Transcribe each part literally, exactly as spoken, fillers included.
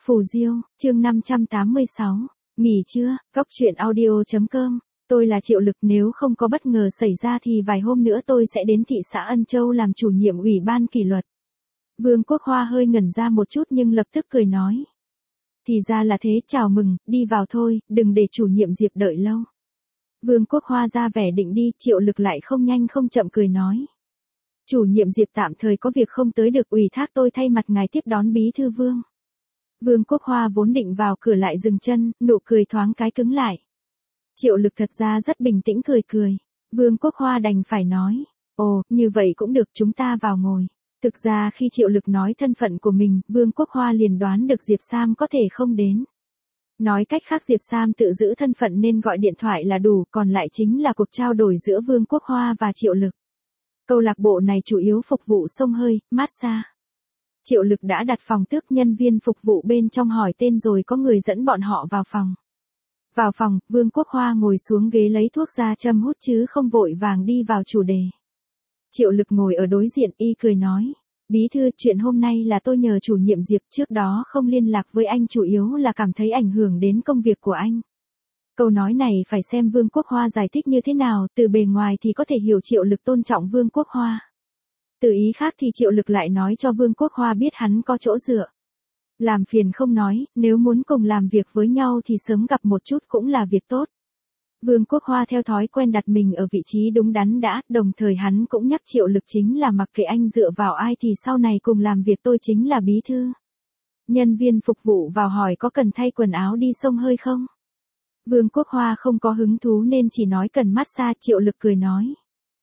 Phù Diêu, chương năm trăm tám mươi sáu. Nghỉ trưa, góc truyện audio.com. Tôi là Triệu Lực, nếu không có bất ngờ xảy ra thì vài hôm nữa tôi sẽ đến thị xã Ân Châu làm chủ nhiệm ủy ban kỷ luật. Vương Quốc Hoa hơi ngẩn ra một chút nhưng lập tức cười nói. Thì ra là thế, chào mừng, đi vào thôi, đừng để chủ nhiệm Diệp đợi lâu. Vương Quốc Hoa ra vẻ định đi, Triệu Lực lại không nhanh không chậm cười nói. Chủ nhiệm Diệp tạm thời có việc không tới được, ủy thác tôi thay mặt ngài tiếp đón bí thư Vương. Vương Quốc Hoa vốn định vào cửa lại dừng chân, nụ cười thoáng cái cứng lại. Triệu Lực thật ra rất bình tĩnh cười cười. Vương Quốc Hoa đành phải nói. Ồ, như vậy cũng được, chúng ta vào ngồi. Thực ra khi Triệu Lực nói thân phận của mình, Vương Quốc Hoa liền đoán được Diệp Sam có thể không đến. Nói cách khác, Diệp Sam tự giữ thân phận nên gọi điện thoại là đủ, còn lại chính là cuộc trao đổi giữa Vương Quốc Hoa và Triệu Lực. Câu lạc bộ này chủ yếu phục vụ xông hơi, massage. Triệu Lực đã đặt phòng tước, nhân viên phục vụ bên trong hỏi tên rồi có người dẫn bọn họ vào phòng. Vào phòng, Vương Quốc Hoa ngồi xuống ghế lấy thuốc ra châm hút chứ không vội vàng đi vào chủ đề. Triệu Lực ngồi ở đối diện, y cười nói. Bí thư, chuyện hôm nay là tôi nhờ chủ nhiệm Diệp, trước đó không liên lạc với anh chủ yếu là cảm thấy ảnh hưởng đến công việc của anh. Câu nói này phải xem Vương Quốc Hoa giải thích như thế nào, từ bề ngoài thì có thể hiểu Triệu Lực tôn trọng Vương Quốc Hoa. Từ ý khác thì Triệu Lực lại nói cho Vương Quốc Hoa biết hắn có chỗ dựa. Làm phiền không nói, nếu muốn cùng làm việc với nhau thì sớm gặp một chút cũng là việc tốt. Vương Quốc Hoa theo thói quen đặt mình ở vị trí đúng đắn đã, đồng thời hắn cũng nhắc Triệu Lực chính là mặc kệ anh dựa vào ai thì sau này cùng làm việc tôi chính là bí thư. Nhân viên phục vụ vào hỏi có cần thay quần áo đi xông hơi không? Vương Quốc Hoa không có hứng thú nên chỉ nói cần massage. Triệu Lực cười nói.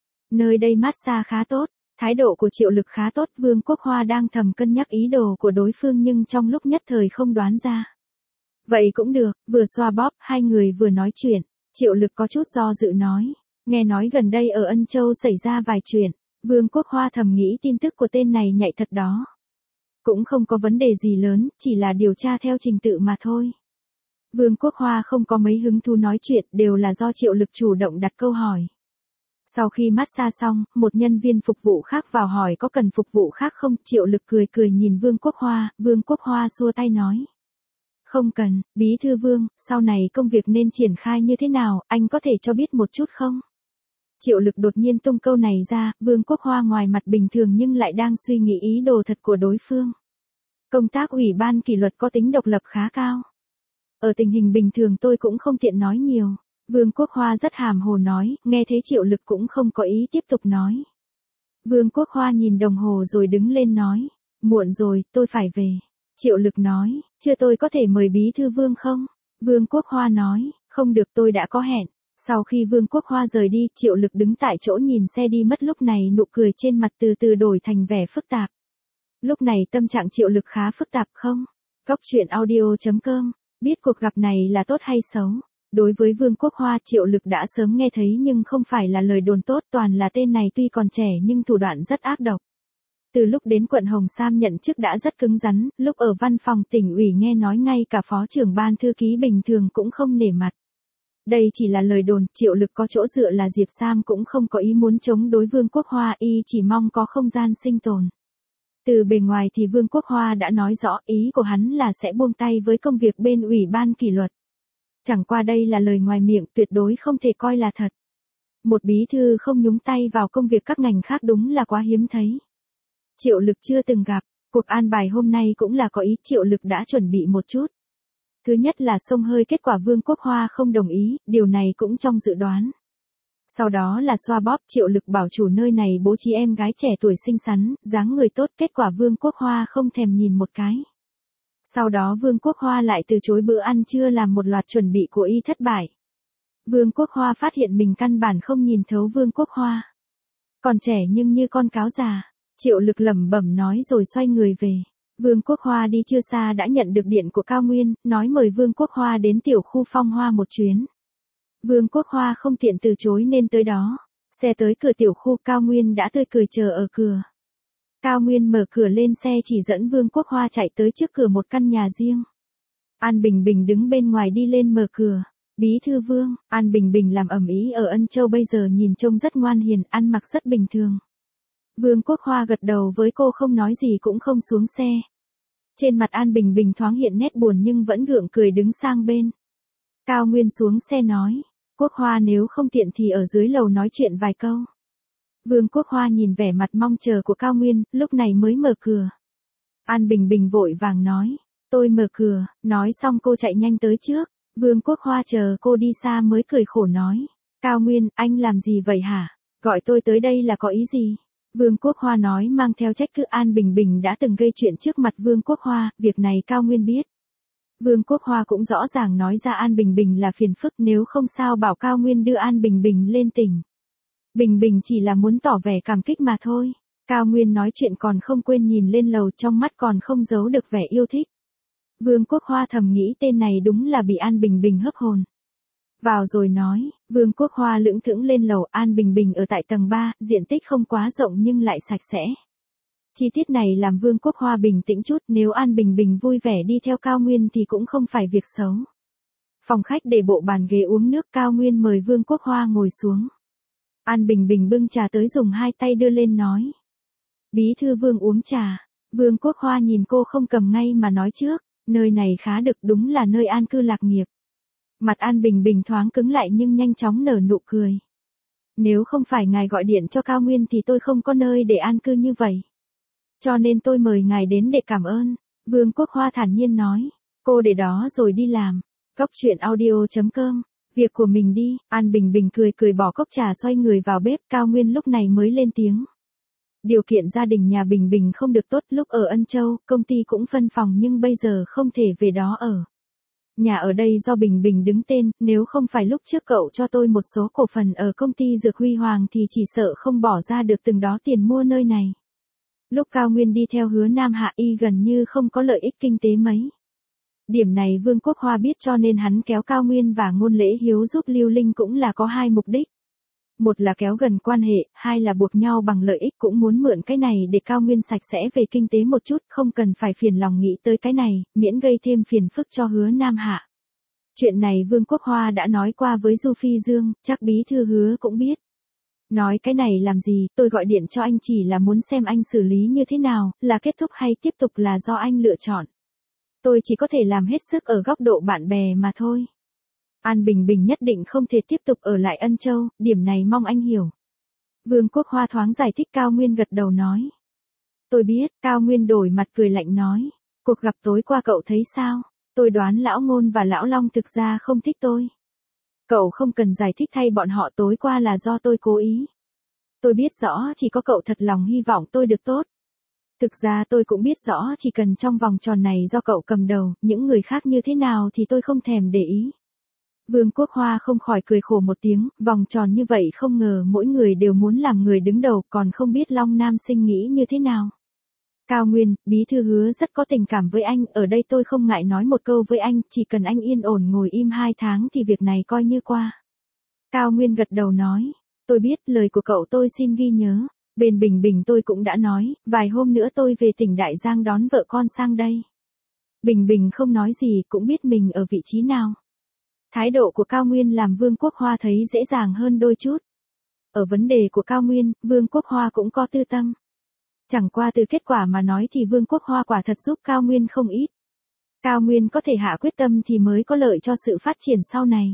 Nơi đây massage khá tốt. Thái độ của Triệu Lực khá tốt, Vương Quốc Hoa đang thầm cân nhắc ý đồ của đối phương nhưng trong lúc nhất thời không đoán ra. Vậy cũng được, vừa xoa bóp, hai người vừa nói chuyện. Triệu Lực có chút do dự nói. Nghe nói gần đây ở Ân Châu xảy ra vài chuyện. Vương Quốc Hoa thầm nghĩ tin tức của tên này nhạy thật đó. Cũng không có vấn đề gì lớn, chỉ là điều tra theo trình tự mà thôi. Vương Quốc Hoa không có mấy hứng thú nói chuyện, đều là do Triệu Lực chủ động đặt câu hỏi. Sau khi massage xong, một nhân viên phục vụ khác vào hỏi có cần phục vụ khác không, Triệu Lực cười cười nhìn Vương Quốc Hoa, Vương Quốc Hoa xua tay nói. Không cần, bí thư Vương, sau này công việc nên triển khai như thế nào, anh có thể cho biết một chút không? Triệu Lực đột nhiên tung câu này ra, Vương Quốc Hoa ngoài mặt bình thường nhưng lại đang suy nghĩ ý đồ thật của đối phương. Công tác ủy ban kỷ luật có tính độc lập khá cao. Ở tình hình bình thường tôi cũng không tiện nói nhiều. Vương Quốc Hoa rất hàm hồ nói, nghe thế Triệu Lực cũng không có ý tiếp tục nói. Vương Quốc Hoa nhìn đồng hồ rồi đứng lên nói, muộn rồi, tôi phải về. Triệu Lực nói, chưa tôi có thể mời bí thư Vương không? Vương Quốc Hoa nói, không được, tôi đã có hẹn. Sau khi Vương Quốc Hoa rời đi, Triệu Lực đứng tại chỗ nhìn xe đi mất, lúc này nụ cười trên mặt từ từ đổi thành vẻ phức tạp. Lúc này tâm trạng Triệu Lực khá phức tạp không? Góc truyện audio.com, biết cuộc gặp này là tốt hay xấu? Đối với Vương Quốc Hoa, Triệu Lực đã sớm nghe thấy nhưng không phải là lời đồn tốt, toàn là tên này tuy còn trẻ nhưng thủ đoạn rất ác độc. Từ lúc đến quận Hồng Sam nhận chức đã rất cứng rắn, lúc ở văn phòng tỉnh ủy nghe nói ngay cả phó trưởng ban thư ký bình thường cũng không nể mặt. Đây chỉ là lời đồn, Triệu Lực có chỗ dựa là Diệp Sam cũng không có ý muốn chống đối Vương Quốc Hoa, y chỉ mong có không gian sinh tồn. Từ bề ngoài thì Vương Quốc Hoa đã nói rõ ý của hắn là sẽ buông tay với công việc bên ủy ban kỷ luật. Chẳng qua đây là lời ngoài miệng, tuyệt đối không thể coi là thật. Một bí thư không nhúng tay vào công việc các ngành khác đúng là quá hiếm thấy. Triệu Lực chưa từng gặp, cuộc an bài hôm nay cũng là có ý, Triệu Lực đã chuẩn bị một chút. Thứ nhất là xông hơi, kết quả Vương Quốc Hoa không đồng ý, điều này cũng trong dự đoán. Sau đó là xoa bóp, Triệu Lực bảo chủ nơi này bố trí em gái trẻ tuổi xinh xắn, dáng người tốt, kết quả Vương Quốc Hoa không thèm nhìn một cái. Sau đó Vương Quốc Hoa lại từ chối bữa ăn trưa, làm một loạt chuẩn bị của y thất bại. Vương Quốc Hoa phát hiện mình căn bản không nhìn thấu Vương Quốc Hoa. Còn trẻ nhưng như con cáo già, Triệu Lực lẩm bẩm nói rồi xoay người về. Vương Quốc Hoa đi chưa xa đã nhận được điện của Cao Nguyên, nói mời Vương Quốc Hoa đến tiểu khu Phong Hoa một chuyến. Vương Quốc Hoa không tiện từ chối nên tới đó. Xe tới cửa tiểu khu, Cao Nguyên đã tươi cười chờ ở cửa. Cao Nguyên mở cửa lên xe chỉ dẫn Vương Quốc Hoa chạy tới trước cửa một căn nhà riêng. An Bình Bình đứng bên ngoài đi lên mở cửa. Bí thư Vương, An Bình Bình làm ầm ĩ ở Ân Châu bây giờ nhìn trông rất ngoan hiền, ăn mặc rất bình thường. Vương Quốc Hoa gật đầu với cô không nói gì cũng không xuống xe. Trên mặt An Bình Bình thoáng hiện nét buồn nhưng vẫn gượng cười đứng sang bên. Cao Nguyên xuống xe nói, Quốc Hoa nếu không tiện thì ở dưới lầu nói chuyện vài câu. Vương Quốc Hoa nhìn vẻ mặt mong chờ của Cao Nguyên, lúc này mới mở cửa. An Bình Bình vội vàng nói, tôi mở cửa, nói xong cô chạy nhanh tới trước. Vương Quốc Hoa chờ cô đi xa mới cười khổ nói, Cao Nguyên, anh làm gì vậy hả? Gọi tôi tới đây là có ý gì? Vương Quốc Hoa nói mang theo trách cứ. An Bình Bình đã từng gây chuyện trước mặt Vương Quốc Hoa, việc này Cao Nguyên biết. Vương Quốc Hoa cũng rõ ràng nói ra An Bình Bình là phiền phức, nếu không sao bảo Cao Nguyên đưa An Bình Bình lên tỉnh. Bình Bình chỉ là muốn tỏ vẻ cảm kích mà thôi. Cao Nguyên nói chuyện còn không quên nhìn lên lầu, trong mắt còn không giấu được vẻ yêu thích. Vương Quốc Hoa thầm nghĩ tên này đúng là bị An Bình Bình hấp hồn. Vào rồi nói, Vương Quốc Hoa lững thững lên lầu. An Bình Bình ở tại tầng ba, diện tích không quá rộng nhưng lại sạch sẽ. Chi tiết này làm Vương Quốc Hoa bình tĩnh chút, nếu An Bình Bình vui vẻ đi theo Cao Nguyên thì cũng không phải việc xấu. Phòng khách để bộ bàn ghế uống nước. Cao Nguyên mời Vương Quốc Hoa ngồi xuống. An Bình Bình bưng trà tới dùng hai tay đưa lên nói, Bí thư Vương uống trà. Vương Quốc Hoa nhìn cô không cầm ngay mà nói trước, nơi này khá được, đúng là nơi an cư lạc nghiệp. Mặt An Bình Bình thoáng cứng lại nhưng nhanh chóng nở nụ cười. Nếu không phải ngài gọi điện cho Cao Nguyên thì tôi không có nơi để an cư như vậy. Cho nên tôi mời ngài đến để cảm ơn. Vương Quốc Hoa thản nhiên nói, cô để đó rồi đi làm. Cốc truyện audio chấm com, việc của mình đi. An Bình Bình cười cười bỏ cốc trà xoay người vào bếp. Cao Nguyên lúc này mới lên tiếng. Điều kiện gia đình nhà Bình Bình không được tốt, lúc ở Ân Châu, công ty cũng phân phòng nhưng bây giờ không thể về đó ở. Nhà ở đây do Bình Bình đứng tên, nếu không phải lúc trước cậu cho tôi một số cổ phần ở công ty Dược Huy Hoàng thì chỉ sợ không bỏ ra được từng đó tiền mua nơi này. Lúc Cao Nguyên đi theo Hứa Nam Hạ y gần như không có lợi ích kinh tế mấy. Điểm này Vương Quốc Hoa biết cho nên hắn kéo Cao Nguyên và Ngôn Lễ Hiếu giúp Lưu Linh cũng là có hai mục đích. Một là kéo gần quan hệ, hai là buộc nhau bằng lợi ích, cũng muốn mượn cái này để Cao Nguyên sạch sẽ về kinh tế một chút, không cần phải phiền lòng nghĩ tới cái này, miễn gây thêm phiền phức cho Hứa Nam Hạ. Chuyện này Vương Quốc Hoa đã nói qua với Du Phi Dương, chắc bí thư Hứa cũng biết. Nói cái này làm gì, tôi gọi điện cho anh chỉ là muốn xem anh xử lý như thế nào, là kết thúc hay tiếp tục là do anh lựa chọn. Tôi chỉ có thể làm hết sức ở góc độ bạn bè mà thôi. An Bình Bình nhất định không thể tiếp tục ở lại Ân Châu, điểm này mong anh hiểu. Vương Quốc Hoa thoáng giải thích. Cao Nguyên gật đầu nói. Tôi biết. Cao Nguyên đổi mặt cười lạnh nói. Cuộc gặp tối qua cậu thấy sao? Tôi đoán Lão Ngôn và Lão Long thực ra không thích tôi. Cậu không cần giải thích thay bọn họ, tối qua là do tôi cố ý. Tôi biết rõ chỉ có cậu thật lòng hy vọng tôi được tốt. Thực ra tôi cũng biết rõ chỉ cần trong vòng tròn này do cậu cầm đầu, những người khác như thế nào thì tôi không thèm để ý. Vương Quốc Hoa không khỏi cười khổ một tiếng, vòng tròn như vậy không ngờ mỗi người đều muốn làm người đứng đầu, còn không biết Long Nam Sinh nghĩ như thế nào. Cao Nguyên, bí thư Hứa rất có tình cảm với anh, ở đây tôi không ngại nói một câu với anh, chỉ cần anh yên ổn ngồi im hai tháng thì việc này coi như qua. Cao Nguyên gật đầu nói, tôi biết, lời của cậu tôi xin ghi nhớ. Bên Bình Bình tôi cũng đã nói, vài hôm nữa tôi về tỉnh Đại Giang đón vợ con sang đây. Bình Bình không nói gì, cũng biết mình ở vị trí nào. Thái độ của Cao Nguyên làm Vương Quốc Hoa thấy dễ dàng hơn đôi chút. Ở vấn đề của Cao Nguyên, Vương Quốc Hoa cũng có tư tâm. Chẳng qua từ kết quả mà nói thì Vương Quốc Hoa quả thật giúp Cao Nguyên không ít. Cao Nguyên có thể hạ quyết tâm thì mới có lợi cho sự phát triển sau này.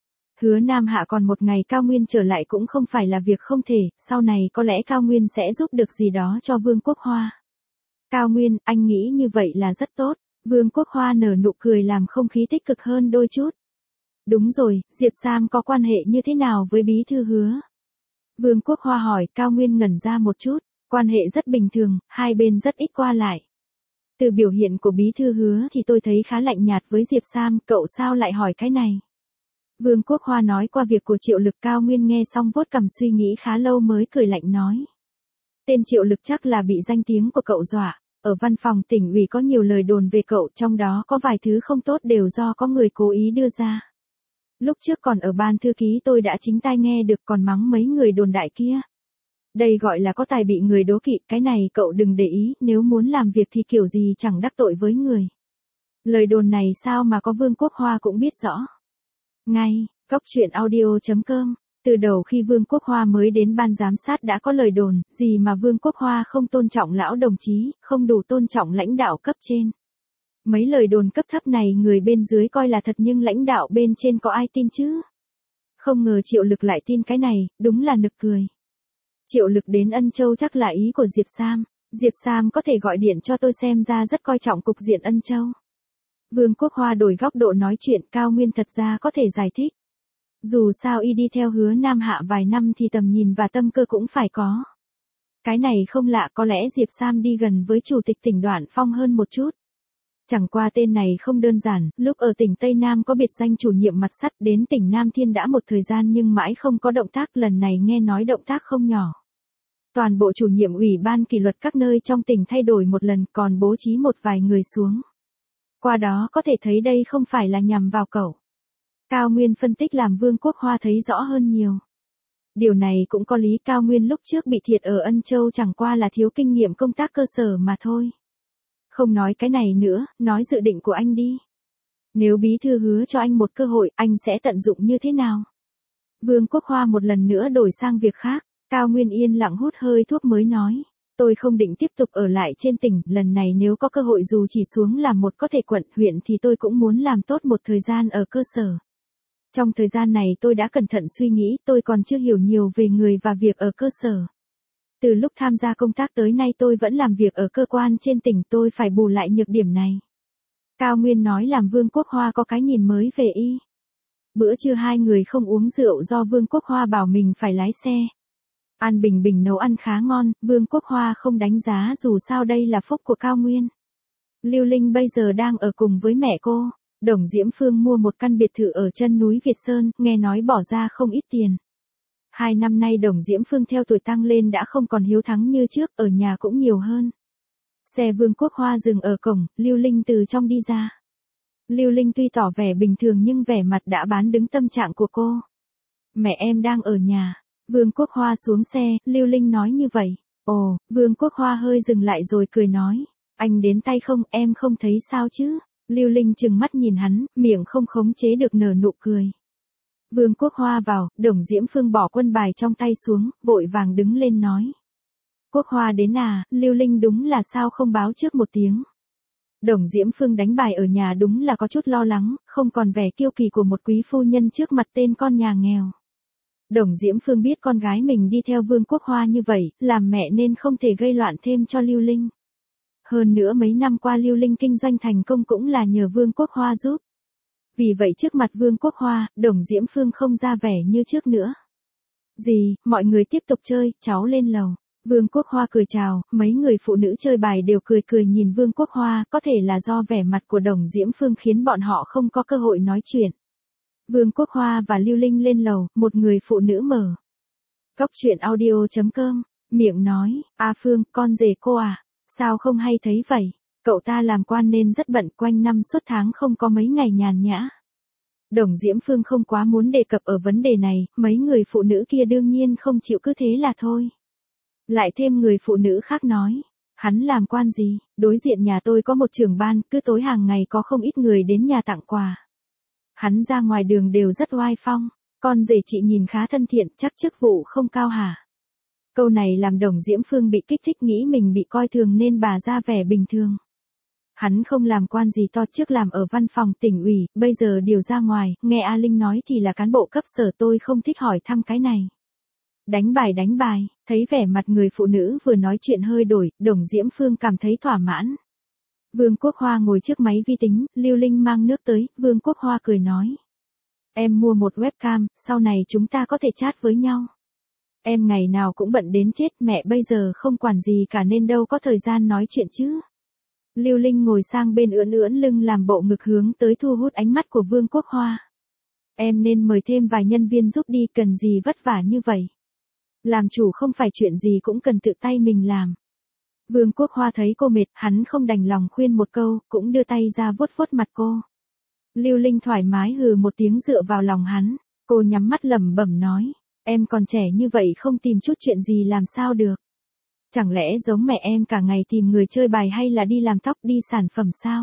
Hứa Nam Hạ còn một ngày Cao Nguyên trở lại cũng không phải là việc không thể, sau này có lẽ Cao Nguyên sẽ giúp được gì đó cho Vương Quốc Hoa. Cao Nguyên, anh nghĩ như vậy là rất tốt. Vương Quốc Hoa nở nụ cười làm không khí tích cực hơn đôi chút. Đúng rồi, Diệp Sam có quan hệ như thế nào với bí thư Hứa? Vương Quốc Hoa hỏi. Cao Nguyên ngẩn ra một chút, quan hệ rất bình thường, hai bên rất ít qua lại. Từ biểu hiện của bí thư Hứa thì tôi thấy khá lạnh nhạt với Diệp Sam, cậu sao lại hỏi cái này? Vương Quốc Hoa nói qua việc của Triệu Lực. Cao Nguyên nghe xong vuốt cằm suy nghĩ khá lâu mới cười lạnh nói. Tên Triệu Lực chắc là bị danh tiếng của cậu dọa, ở văn phòng tỉnh ủy có nhiều lời đồn về cậu, trong đó có vài thứ không tốt đều do có người cố ý đưa ra. Lúc trước còn ở ban thư ký tôi đã chính tai nghe được, còn mắng mấy người đồn đại kia. Đây gọi là có tài bị người đố kỵ, cái này cậu đừng để ý, nếu muốn làm việc thì kiểu gì chẳng đắc tội với người. Lời đồn này sao mà có Vương Quốc Hoa cũng biết rõ. Ngay, cốc truyện audio chấm com, từ đầu khi Vương Quốc Hoa mới đến ban giám sát đã có lời đồn, gì mà Vương Quốc Hoa không tôn trọng lão đồng chí, không đủ tôn trọng lãnh đạo cấp trên. Mấy lời đồn cấp thấp này người bên dưới coi là thật nhưng lãnh đạo bên trên có ai tin chứ? Không ngờ Triệu Lực lại tin cái này, đúng là nực cười. Triệu Lực đến Ân Châu chắc là ý của Diệp Sam. Diệp Sam có thể gọi điện cho tôi xem ra rất coi trọng cục diện Ân Châu. Vương Quốc Hoa đổi góc độ nói chuyện, Cao Nguyên thật ra có thể giải thích. Dù sao y đi theo Hứa Nam Hạ vài năm thì tầm nhìn và tâm cơ cũng phải có. Cái này không lạ, có lẽ Diệp Sam đi gần với chủ tịch tỉnh Đoạn Phong hơn một chút. Chẳng qua tên này không đơn giản, lúc ở tỉnh Tây Nam có biệt danh chủ nhiệm mặt sắt, đến tỉnh Nam Thiên đã một thời gian nhưng mãi không có động tác, lần này nghe nói động tác không nhỏ. Toàn bộ chủ nhiệm ủy ban kỷ luật các nơi trong tỉnh thay đổi một lần, còn bố trí một vài người xuống. Qua đó có thể thấy đây không phải là nhằm vào cậu. Cao Nguyên phân tích làm Vương Quốc Hoa thấy rõ hơn nhiều. Điều này cũng có lý, Cao Nguyên lúc trước bị thiệt ở Ân Châu chẳng qua là thiếu kinh nghiệm công tác cơ sở mà thôi. Không nói cái này nữa, nói dự định của anh đi. Nếu bí thư hứa cho anh một cơ hội, anh sẽ tận dụng như thế nào? Vương Quốc Hoa một lần nữa đổi sang việc khác, Cao Nguyên yên lặng hút hơi thuốc mới nói. Tôi không định tiếp tục ở lại trên tỉnh, lần này nếu có cơ hội dù chỉ xuống làm một có thể quận, huyện thì tôi cũng muốn làm tốt một thời gian ở cơ sở. Trong thời gian này tôi đã cẩn thận suy nghĩ, tôi còn chưa hiểu nhiều về người và việc ở cơ sở. Từ lúc tham gia công tác tới nay tôi vẫn làm việc ở cơ quan trên tỉnh, tôi phải bù lại nhược điểm này. Cao Nguyên nói làm Vương Quốc Hoa có cái nhìn mới về y. Bữa trưa hai người không uống rượu do Vương Quốc Hoa bảo mình phải lái xe. An Bình Bình nấu ăn khá ngon, Vương Quốc Hoa không đánh giá dù sao đây là phúc của Cao Nguyên. Lưu Linh bây giờ đang ở cùng với mẹ cô. Đồng Diễm Phương mua một căn biệt thự ở chân núi Việt Sơn, nghe nói bỏ ra không ít tiền. Hai năm nay Đồng Diễm Phương theo tuổi tăng lên đã không còn hiếu thắng như trước, ở nhà cũng nhiều hơn. Xe Vương Quốc Hoa dừng ở cổng, Lưu Linh từ trong đi ra. Lưu Linh tuy tỏ vẻ bình thường nhưng vẻ mặt đã bán đứng tâm trạng của cô. Mẹ em đang ở nhà. Vương Quốc Hoa xuống xe, Lưu Linh nói như vậy. Ồ, Vương Quốc Hoa hơi dừng lại rồi cười nói. Anh đến tay không, em không thấy sao chứ? Lưu Linh trừng mắt nhìn hắn, miệng không khống chế được nở nụ cười. Vương Quốc Hoa vào, Đồng Diễm Phương bỏ quân bài trong tay xuống, vội vàng đứng lên nói. Quốc Hoa đến à, Lưu Linh đúng là sao không báo trước một tiếng. Đồng Diễm Phương đánh bài ở nhà đúng là có chút lo lắng, không còn vẻ kiêu kỳ của một quý phu nhân trước mặt tên con nhà nghèo. Đồng Diễm Phương biết con gái mình đi theo Vương Quốc Hoa như vậy, làm mẹ nên không thể gây loạn thêm cho Lưu Linh. Hơn nữa mấy năm qua Lưu Linh kinh doanh thành công cũng là nhờ Vương Quốc Hoa giúp. Vì vậy trước mặt Vương Quốc Hoa, Đồng Diễm Phương không ra vẻ như trước nữa. Gì, mọi người tiếp tục chơi, cháu lên lầu. Vương Quốc Hoa cười chào, mấy người phụ nữ chơi bài đều cười cười nhìn Vương Quốc Hoa, có thể là do vẻ mặt của Đồng Diễm Phương khiến bọn họ không có cơ hội nói chuyện. Vương Quốc Hoa và Lưu Linh lên lầu, một người phụ nữ mở. Góc truyện audio chấm com, miệng nói, A Phương, con rể cô à, sao không hay thấy vậy? Cậu ta làm quan nên rất bận, quanh năm suốt tháng không có mấy ngày nhàn nhã. Đồng Diễm Phương không quá muốn đề cập ở vấn đề này, mấy người phụ nữ kia đương nhiên không chịu, cứ thế là thôi. Lại thêm người phụ nữ khác nói, hắn làm quan gì, đối diện nhà tôi có một trưởng ban, cứ tối hàng ngày có không ít người đến nhà tặng quà. Hắn ra ngoài đường đều rất oai phong, con rể chị nhìn khá thân thiện, chắc chức vụ không cao hả? Câu này làm Đồng Diễm Phương bị kích thích, nghĩ mình bị coi thường nên bà ra vẻ bình thường. Hắn không làm quan gì to, trước làm ở văn phòng tỉnh ủy, bây giờ điều ra ngoài, nghe A Linh nói thì là cán bộ cấp sở, tôi không thích hỏi thăm cái này. Đánh bài đánh bài, thấy vẻ mặt người phụ nữ vừa nói chuyện hơi đổi, Đồng Diễm Phương cảm thấy thỏa mãn. Vương Quốc Hoa ngồi trước máy vi tính, Lưu Linh mang nước tới, Vương Quốc Hoa cười nói. Em mua một webcam, sau này chúng ta có thể chat với nhau. Em ngày nào cũng bận đến chết, mẹ bây giờ không quản gì cả nên đâu có thời gian nói chuyện chứ. Lưu Linh ngồi sang bên ưỡn ưỡn lưng làm bộ ngực hướng tới thu hút ánh mắt của Vương Quốc Hoa. Em nên mời thêm vài nhân viên giúp đi, cần gì vất vả như vậy. Làm chủ không phải chuyện gì cũng cần tự tay mình làm. Vương Quốc Hoa thấy cô mệt, hắn không đành lòng khuyên một câu, cũng đưa tay ra vuốt vuốt mặt cô. Lưu Linh thoải mái hừ một tiếng dựa vào lòng hắn, cô nhắm mắt lẩm bẩm nói, em còn trẻ như vậy không tìm chút chuyện gì làm sao được. Chẳng lẽ giống mẹ em cả ngày tìm người chơi bài hay là đi làm tóc đi sản phẩm sao?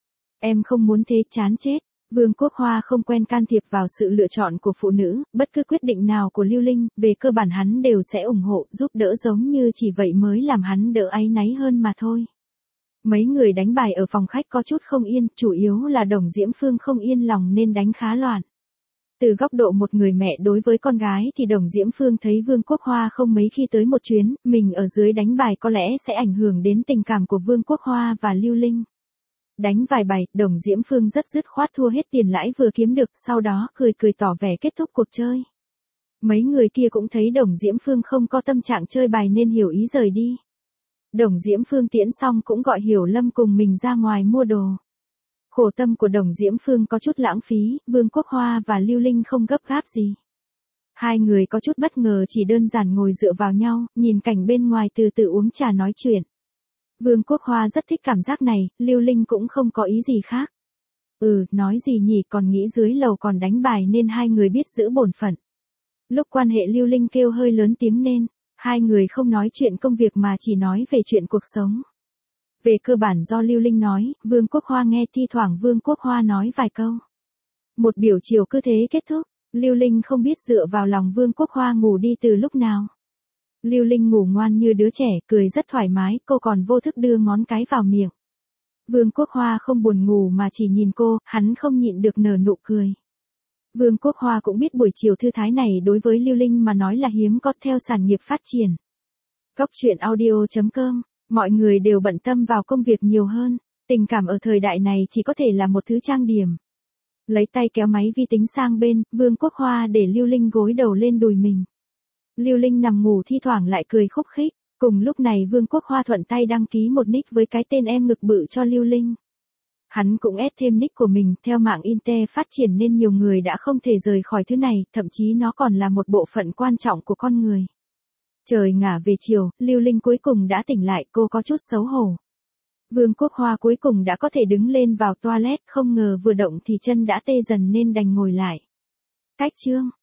Em không muốn thế, chán chết. Vương Quốc Hoa không quen can thiệp vào sự lựa chọn của phụ nữ, bất cứ quyết định nào của Lưu Linh, về cơ bản hắn đều sẽ ủng hộ, giúp đỡ, giống như chỉ vậy mới làm hắn đỡ áy náy hơn mà thôi. Mấy người đánh bài ở phòng khách có chút không yên, chủ yếu là Đồng Diễm Phương không yên lòng nên đánh khá loạn. Từ góc độ một người mẹ đối với con gái thì Đồng Diễm Phương thấy Vương Quốc Hoa không mấy khi tới một chuyến, mình ở dưới đánh bài có lẽ sẽ ảnh hưởng đến tình cảm của Vương Quốc Hoa và Lưu Linh. Đánh vài bài, Đồng Diễm Phương rất dứt khoát thua hết tiền lãi vừa kiếm được, sau đó cười cười tỏ vẻ kết thúc cuộc chơi. Mấy người kia cũng thấy Đồng Diễm Phương không có tâm trạng chơi bài nên hiểu ý rời đi. Đồng Diễm Phương tiễn xong cũng gọi Hiểu Lâm cùng mình ra ngoài mua đồ. Khổ tâm của Đồng Diễm Phương có chút lãng phí, Vương Quốc Hoa và Lưu Linh không gấp gáp gì. Hai người có chút bất ngờ chỉ đơn giản ngồi dựa vào nhau, nhìn cảnh bên ngoài từ từ uống trà nói chuyện. Vương Quốc Hoa rất thích cảm giác này, Lưu Linh cũng không có ý gì khác. Ừ, nói gì nhỉ, còn nghĩ dưới lầu còn đánh bài nên hai người biết giữ bổn phận. Lúc quan hệ Lưu Linh kêu hơi lớn tiếng nên, hai người không nói chuyện công việc mà chỉ nói về chuyện cuộc sống. Về cơ bản do Lưu Linh nói, Vương Quốc Hoa nghe, thi thoảng Vương Quốc Hoa nói vài câu. Một biểu chiều cứ thế kết thúc, Lưu Linh không biết dựa vào lòng Vương Quốc Hoa ngủ đi từ lúc nào. Lưu Linh ngủ ngoan như đứa trẻ, cười rất thoải mái, cô còn vô thức đưa ngón cái vào miệng. Vương Quốc Hoa không buồn ngủ mà chỉ nhìn cô, hắn không nhịn được nở nụ cười. Vương Quốc Hoa cũng biết buổi chiều thư thái này đối với Lưu Linh mà nói là hiếm có theo sản nghiệp phát triển. Góc truyện audio chấm com, mọi người đều bận tâm vào công việc nhiều hơn, tình cảm ở thời đại này chỉ có thể là một thứ trang điểm. Lấy tay kéo máy vi tính sang bên, Vương Quốc Hoa để Lưu Linh gối đầu lên đùi mình. Lưu Linh nằm ngủ thi thoảng lại cười khúc khích, cùng lúc này Vương Quốc Hoa thuận tay đăng ký một nick với cái tên em ngực bự cho Lưu Linh. Hắn cũng ép thêm nick của mình, theo mạng Inter phát triển nên nhiều người đã không thể rời khỏi thứ này, thậm chí nó còn là một bộ phận quan trọng của con người. Trời ngả về chiều, Lưu Linh cuối cùng đã tỉnh lại, cô có chút xấu hổ. Vương Quốc Hoa cuối cùng đã có thể đứng lên vào toilet, không ngờ vừa động thì chân đã tê dần nên đành ngồi lại. Cách chương